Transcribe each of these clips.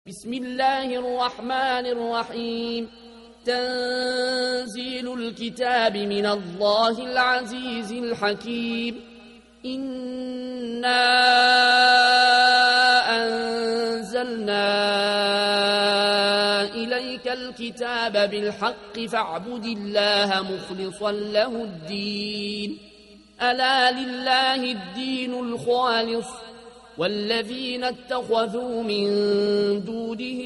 بسم الله الرحمن الرحيم. تنزيل الكتاب من الله العزيز الحكيم. إنا أنزلنا إليك الكتاب بالحق فاعبد الله مخلصا له الدين. ألا لله الدين الخالص والذين اتخذوا من دونه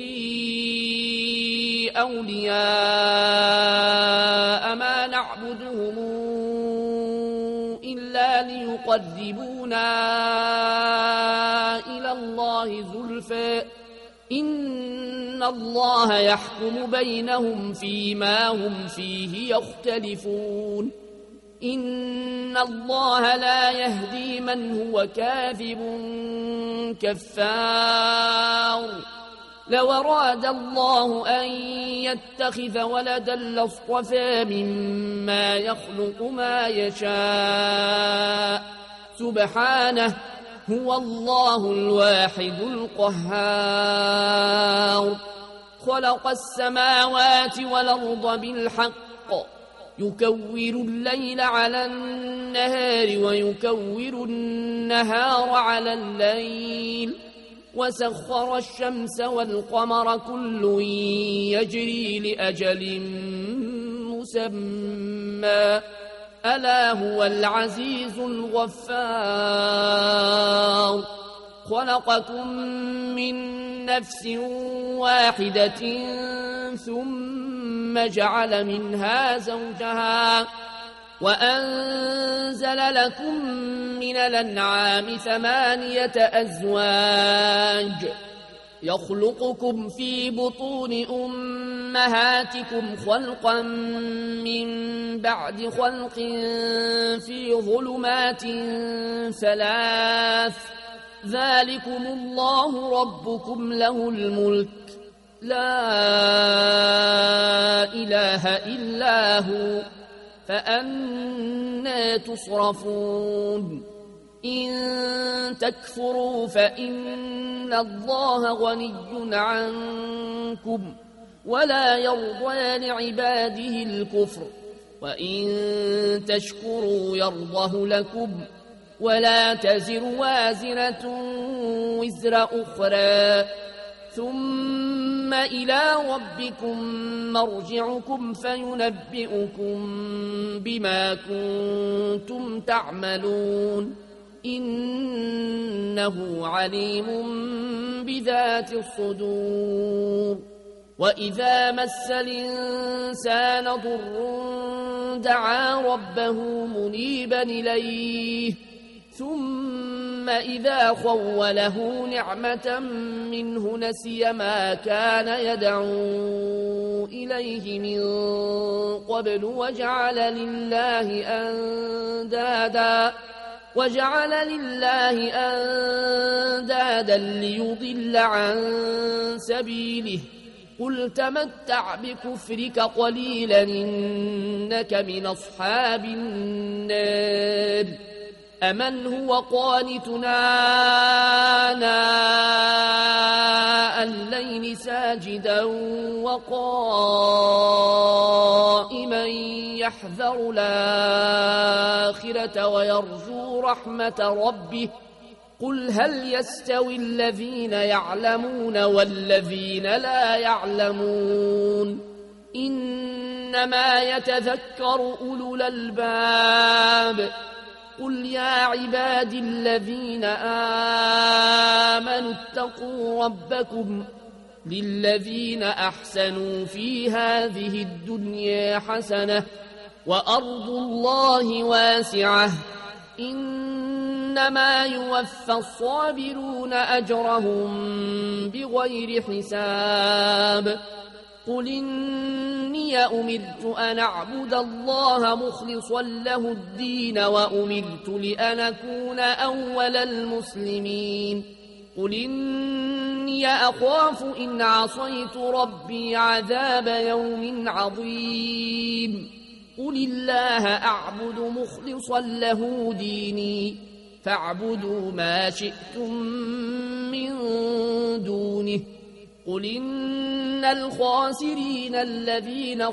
أولياء ما نعبدهم إلا ليقربونا إلى الله زلفى إن الله يحكم بينهم فيما هم فيه يختلفون. إن الله لا يهدي من هو كاذب كفار. لو أراد الله أن يتخذ ولدا لاصطفى مما يخلق ما يشاء سبحانه هو الله الواحد القهار. خلق السماوات والأرض بالحق يكور الليل على النهار ويكور النهار على الليل وسخر الشمس والقمر كل يجري لأجل مسمى ألا هو العزيز الغفار. خلقكم من نفس واحدة ثم جعل منها زوجها وأنزل لكم من الأنعام 8 أزواج يخلقكم في بطون أمهاتكم خلقا من بعد خلق في ظلمات 3 ذلكم الله ربكم له الملك لا إله إلا هو فأنى تصرفون. إن تكفروا فإن الله غني عنكم ولا يرضى لعباده الكفر وإن تشكروا يرضه لكم ولا تزر وازرة وزر أخرى ثم إلى ربكم مرجعكم فينبئكم بما كنتم تعملون إنه عليم بذات الصدور. وإذا مس الإنسان ضر دعا ربه منيبا إليه ثم إذا خوله نعمة منه نسي ما كان يدعو إليه من قبل وجعل لله أندادا ليضل عن سبيله. قل تمتع بكفرك قليلا إنك من أصحاب النار. أمن هو قانتنا آناء الليل ساجدا وقائما يحذر الآخرة ويرجو رحمة ربه. قل هل يستوي الذين يعلمون والذين لا يعلمون إنما يتذكر أولو الألباب. قل يا عبادي الذين آمنوا اتقوا ربكم للذين أحسنوا في هذه الدنيا حسنة وأرض الله واسعة إنما يوفى الصابرون أجرهم بغير حساب. قل إني أمرت أن أعبد الله مخلصا له الدين وأمرت لأن أكون أول المسلمين. قل إني أخاف إن عصيت ربي عذاب يوم عظيم. قل الله أعبد مخلصا له ديني فاعبدوا ما شئتم من دونه قل إن الخاسرين الذين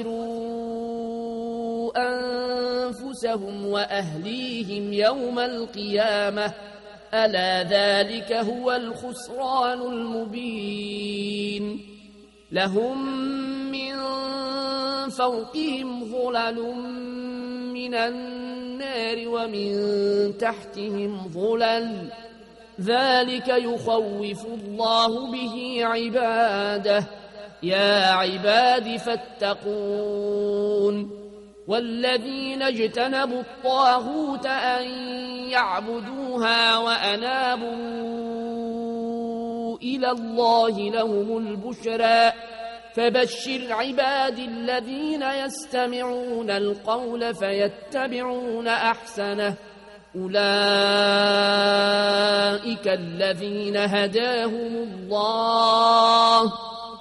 خسروا أنفسهم وأهليهم يوم القيامة ألا ذلك هو الخسران المبين لهم من فوقهم ظلل من النار ومن تحتهم ظلل ذلك يخوف الله به عباده يا عباد فاتقون والذين اجتنبوا الطاغوت أن يعبدوها وأنابوا إلى الله لهم البشرى فبشر عباد الذين يستمعون القول فيتبعون أحسنه أولئك الذين هداهم الله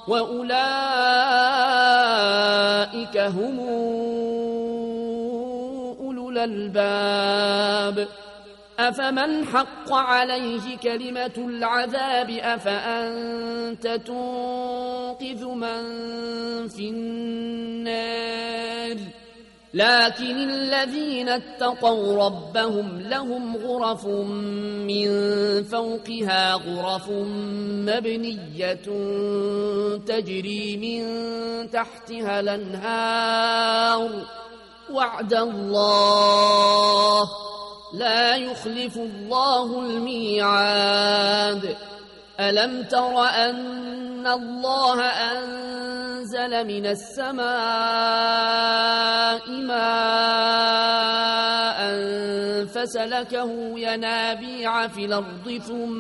وأولئك هم أولو الألباب أفمن حق عليه كلمة العذاب أفأنت تنقذ من في النار لكن الذين اتقوا ربهم لهم غرف من فوقها غرف مبنية تجري من تحتها الأنهار وعد الله لا يخلف الله الميعاد ألم تر أن الله أنزل من السماء ماء فسلكه ينابيع في الأرض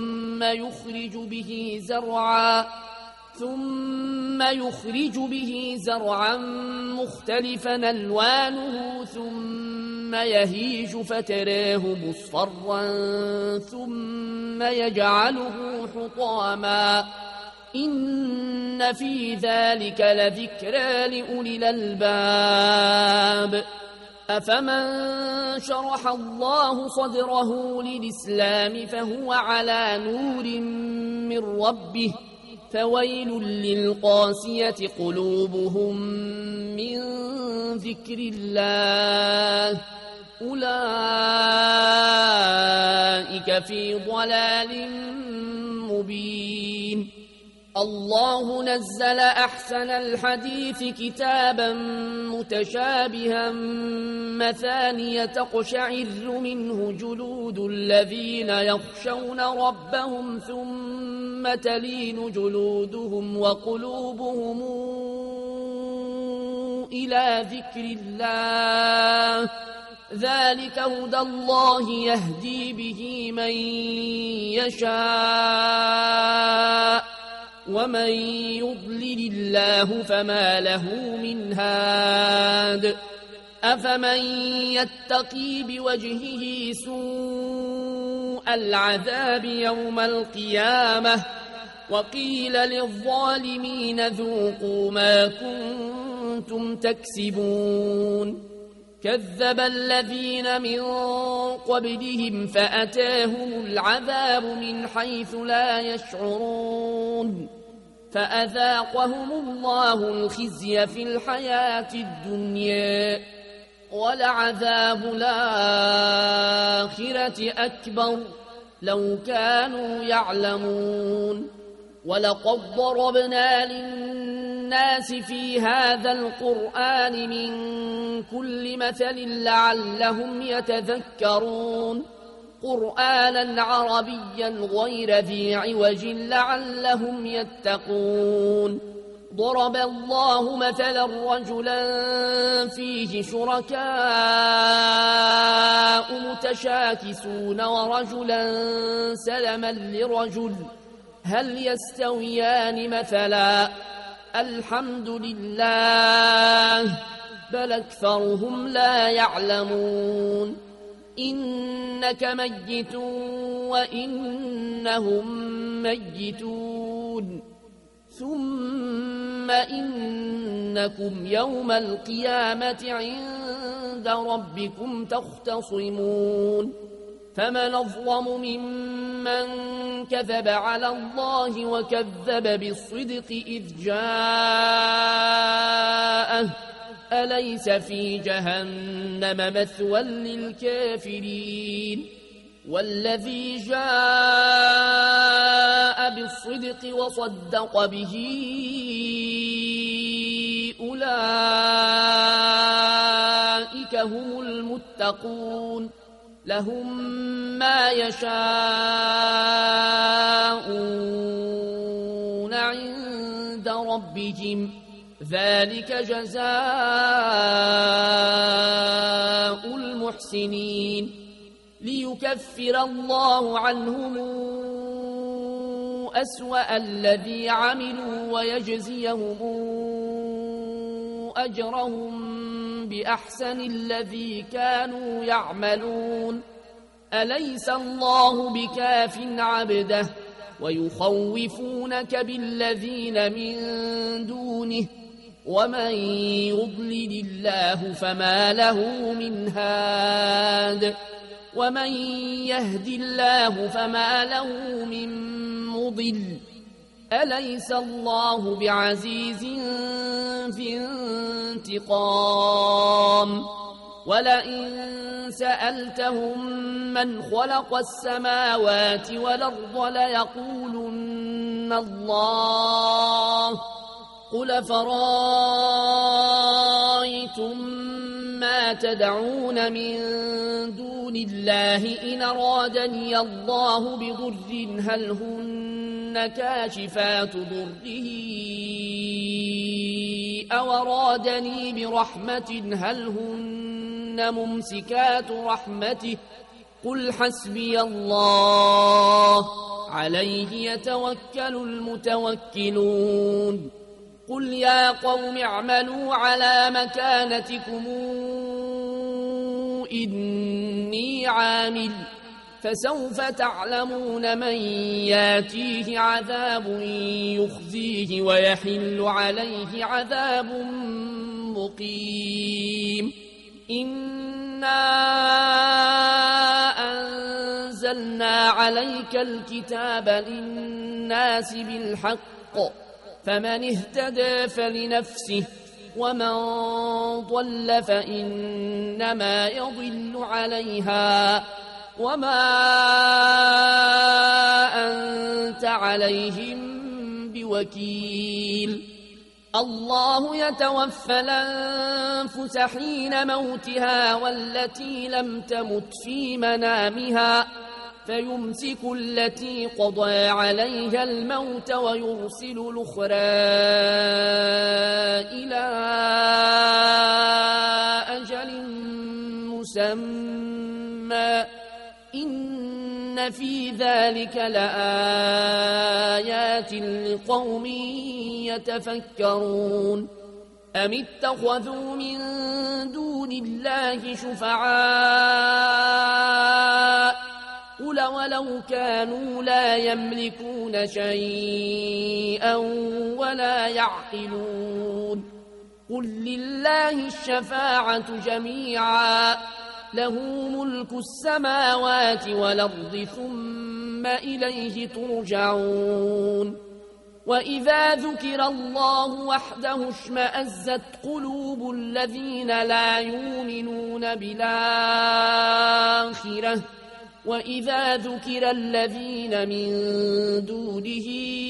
ثم يخرج به زرعا مختلفا ألوانه ثم يهيج فتراه مصفرا ثم يجعله حطاما إن في ذلك لذكرى لأولي الألباب أفمن شرح الله صدره للإسلام فهو على نور من ربه فويل للقاسية قلوبهم من ذكر الله أولئك في ضلال مبين الله نزل أحسن الحديث كتابا متشابها مثانية تقشعر منه جلود الذين يخشون ربهم ثم تلين جلودهم وقلوبهم إلى ذكر الله ذلك هدى الله يهدي به من يشاء ومن يضلل الله فما له من هاد أفمن يتقي بوجهه سوء العذاب يوم القيامة وقيل للظالمين ذوقوا ما كنتم تكسبون كذب الذين من قبلهم فأتاهم العذاب من حيث لا يشعرون فأذاقهم الله الخزي في الحياة الدنيا ولعذاب الآخرة أكبر لو كانوا يعلمون ولقد ضربنا للناس في هذا القرآن من كل مثل لعلهم يتذكرون قرآنا عربيا غير ذي عوج لعلهم يتقون ضرب الله مثلا رجلا فيه شركاء متشاكسون ورجلا سلما لرجل هل يستويان مثلا الحمد لله بل أكثرهم لا يعلمون إنك ميت وإنهم ميتون ثم إنكم يوم القيامة عند ربكم تختصمون فمن أظلم ممن من كذب على الله وكذب بالصدق إذ جاءه أليس في جهنم مثوى للكافرين والذي جاء بالصدق وصدق به أولئك هم المتقون لهم ما يشاءون عند ربهم ذلك جزاء المحسنين ليكفر الله عنهم أسوأ الذي عملوا ويجزيهم أجرهم بأحسن الذي كانوا يعملون أليس الله بكاف عبده ويخوفونك بالذين من دونه ومن يضلل الله فما له من هاد ومن يهد الله فما له من مضل أليس الله بعزيز في انتقام ولئن سألتهم من خلق السماوات والأرض ليقولن الله قل فرأيتم ما تدعون من دون الله إن أرادني الله بضر هل هن كاشفات ضره أو أرادني برحمة هل هن ممسكات رحمته قل حسبي الله عليه يتوكل المتوكلون قل يا قوم اعملوا على مكانتكم إني عامل فسوف تعلمون من ياتيه عذاب يخزيه ويحل عليه عذاب مقيم إنا أنزلنا عليك الكتاب للناس بالحق فمن اهتدى فلنفسه ومن ضل فإنما يضل عليها وما أنت عليهم بوكيل الله يتوفى الأنفس حين موتها والتي لم تمت في منامها فيمسك التي قضى عليها الموت ويرسل الأخرى إلى أجل مسمى إن في ذلك لآيات لقوم يتفكرون أم اتخذوا من دون الله شفعاء قل ولو كانوا لا يملكون شيئا ولا يعقلون قل لله الشفاعة جميعا له ملك السماوات والأرض ثم إليه ترجعون وإذا ذكر الله وحده اشمأزت قلوب الذين لا يؤمنون بالآخرة وإذا ذكر الذين من دونه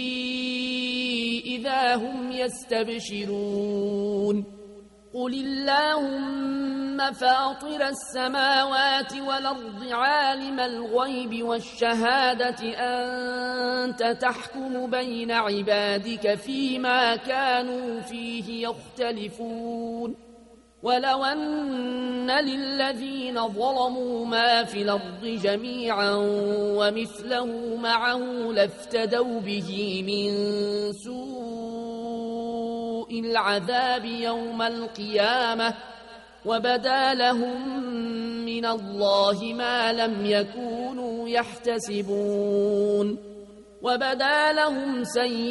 إذا هم يستبشرون قل اللهم فاطر السماوات والأرض عالم الغيب والشهادة أنت تحكم بين عبادك فيما كانوا فيه يختلفون ولو أن للذين ظلموا ما في الأرض جميعا ومثله معه لافتدوا به من سوء العذاب يوم القيامة وبدا لهم من الله ما لم يكونوا يحتسبون وبدا لهم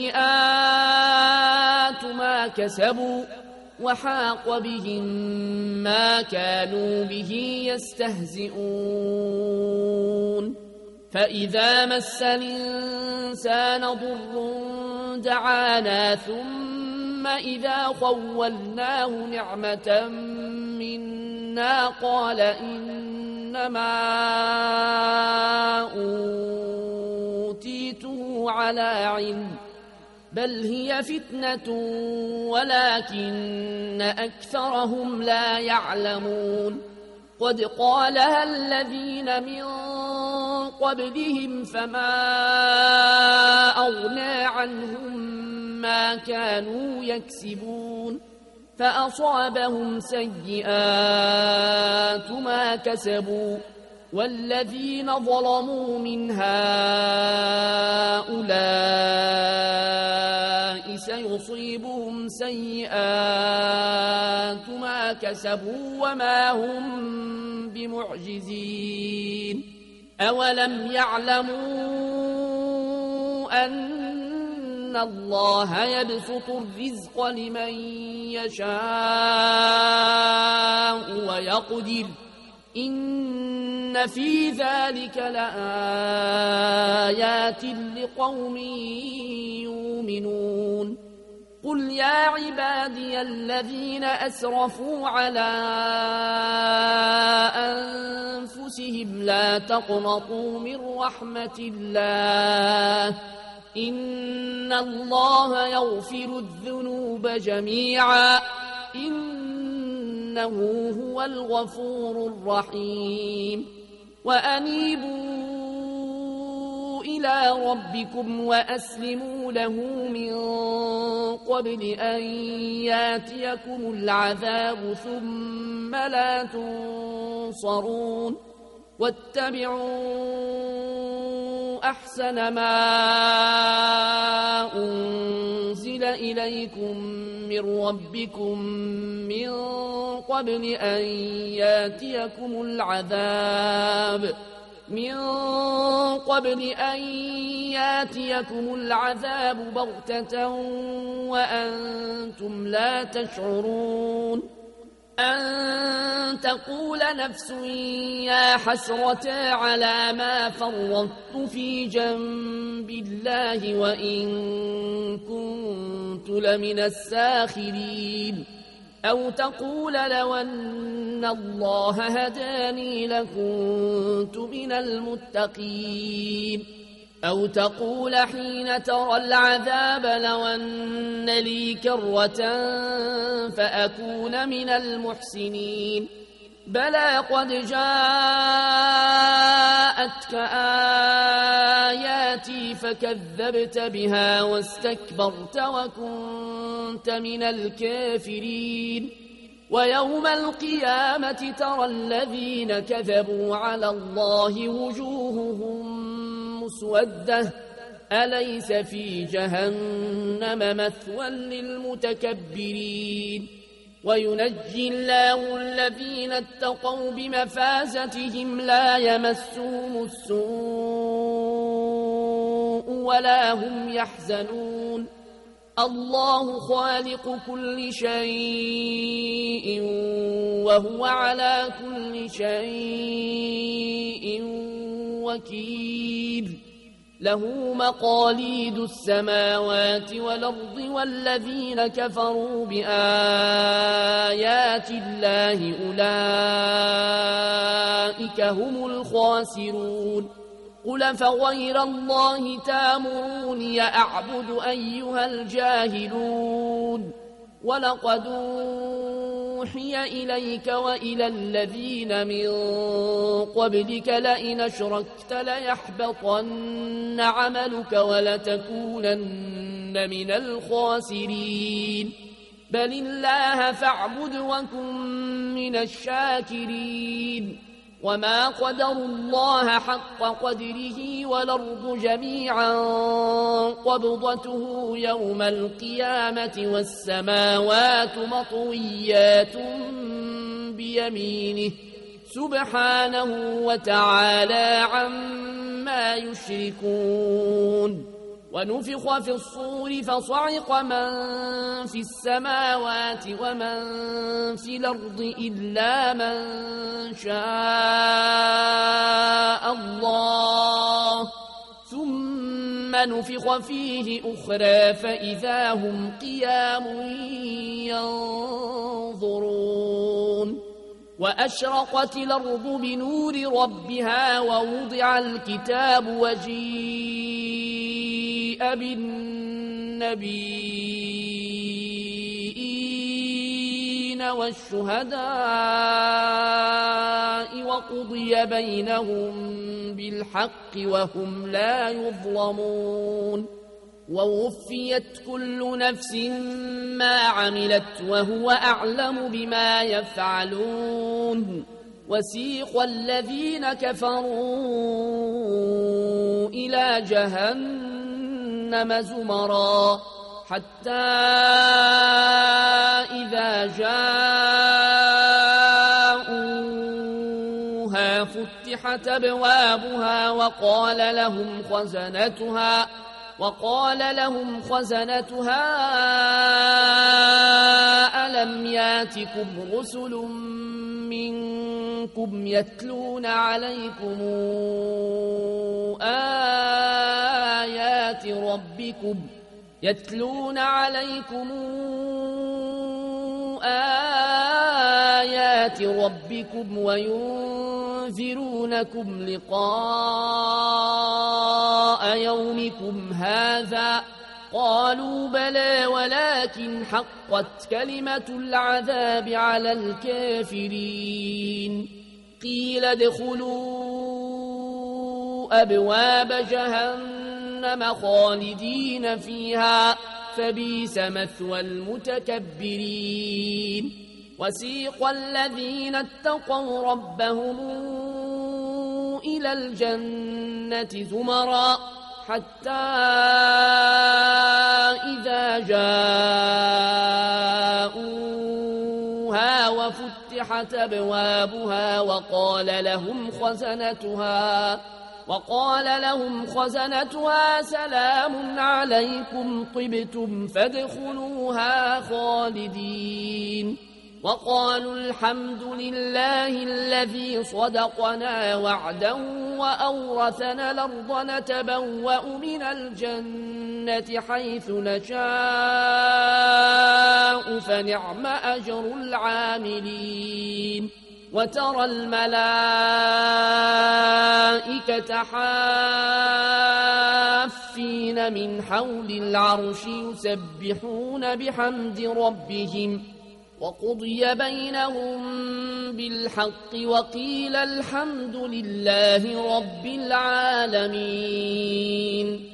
سيئات ما كسبوا وحاق بهم ما كانوا به يستهزئون فإذا مس الإنسان ضر دعانا ثم إذا خولناه نعمة منا قال إنما أوتيته على علم بل هي فتنة ولكن أكثرهم لا يعلمون قد قالها الذين من قبلهم فما أغنى عنهم ما كانوا يكسبون فأصابهم سيئات ما كسبوا والذين ظلموا من هؤلاء سيصيبهم سيئات ما كسبوا وما هم بمعجزين أولم يعلموا أن الله يبسط الرزق لمن يشاء ويقدر إن في ذلك لآيات لقوم يؤمنون قل يا عبادي الذين أسرفوا على أنفسهم لا تقنطوا من رحمة الله إن الله يغفر الذنوب جميعا إنه هو الغفور الرحيم وأنيبوا إلى ربكم وأسلموا له من قبل أن ياتيكم العذاب ثم لا تنصرون واتبعوا أحسن ما أنزل إليكم من ربكم من قبل أن ياتيكم العذاب بغتة وأنتم لا تشعرون أن تقول نفس يا حسرة على ما فرطت في جنب الله وإن كنت لمن الساخرين أو تقول لو أن الله هداني لكنت من المتقين أو تقول حين ترى العذاب لو أن لي كرة فأكون من المحسنين بلى قد جاءتك آياتي فكذبت بها واستكبرت وكنت من الكافرين ويوم القيامة ترى الذين كذبوا على الله وجوههم مسودة أليس في جهنم مثوى للمتكبرين وينجي الله الذين اتقوا بمفازتهم لا يمسهم السوء ولا هم يحزنون الله خالق كل شيء وهو على كل شيء وكيل له مقاليد السماوات والأرض والذين كفروا بآيات الله أولئك هم الخاسرون قل فغير الله تامروني أعبد أيها الجاهلون ولقد أوحي إليك وإلى الذين من قبلك لئن أشركت ليحبطن عملك ولتكونن من الخاسرين بل الله فاعبد وكن من الشاكرين وما قدروا الله حق قدره والأرض جميعا قبضته يوم القيامة والسماوات مطويات بيمينه سبحانه وتعالى عما يشركون ونفخ في الصور فصعق من في السماوات ومن في الأرض إلا من شاء الله ثم نفخ فيه أخرى فإذا هم قيام ينظرون وأشرقت الأرض بنور ربها ووضع الكتاب وجيء بالنبيين والشهداء وقضي بينهم بالحق وهم لا يظلمون ووفيت كل نفس ما عملت وهو أعلم بما يفعلون وسيق الذين كفروا إلى جهنم زمرا حتى إذا جاءوها فتحت أبوابها وقال لهم خزنتها ألم ياتكم رسل منكم يتلون عليكم آيات ربكم وينذرونكم لقاء يومكم هذا قالوا بلى ولكن حقت كلمة العذاب على الكافرين قيل ادخلوا أبواب جهنم خالدين فيها فبئس مثوى المتكبرين وسيق الذين اتقوا ربهم إلى الجنة زمرا حتى إذا جاءوها وفتحت أبوابها وقال لهم خزنتها سلام عليكم طبتم فادخلوها خالدين وقالوا الحمد لله الذي صدقنا وعده وأورثنا الأرض نتبوأ من الجنة حيث نشاء فنعم أجر العاملين وترى الملائكة حافين من حول العرش يسبحون بحمد ربهم وقضي بينهم بالحق وقيل الحمد لله رب العالمين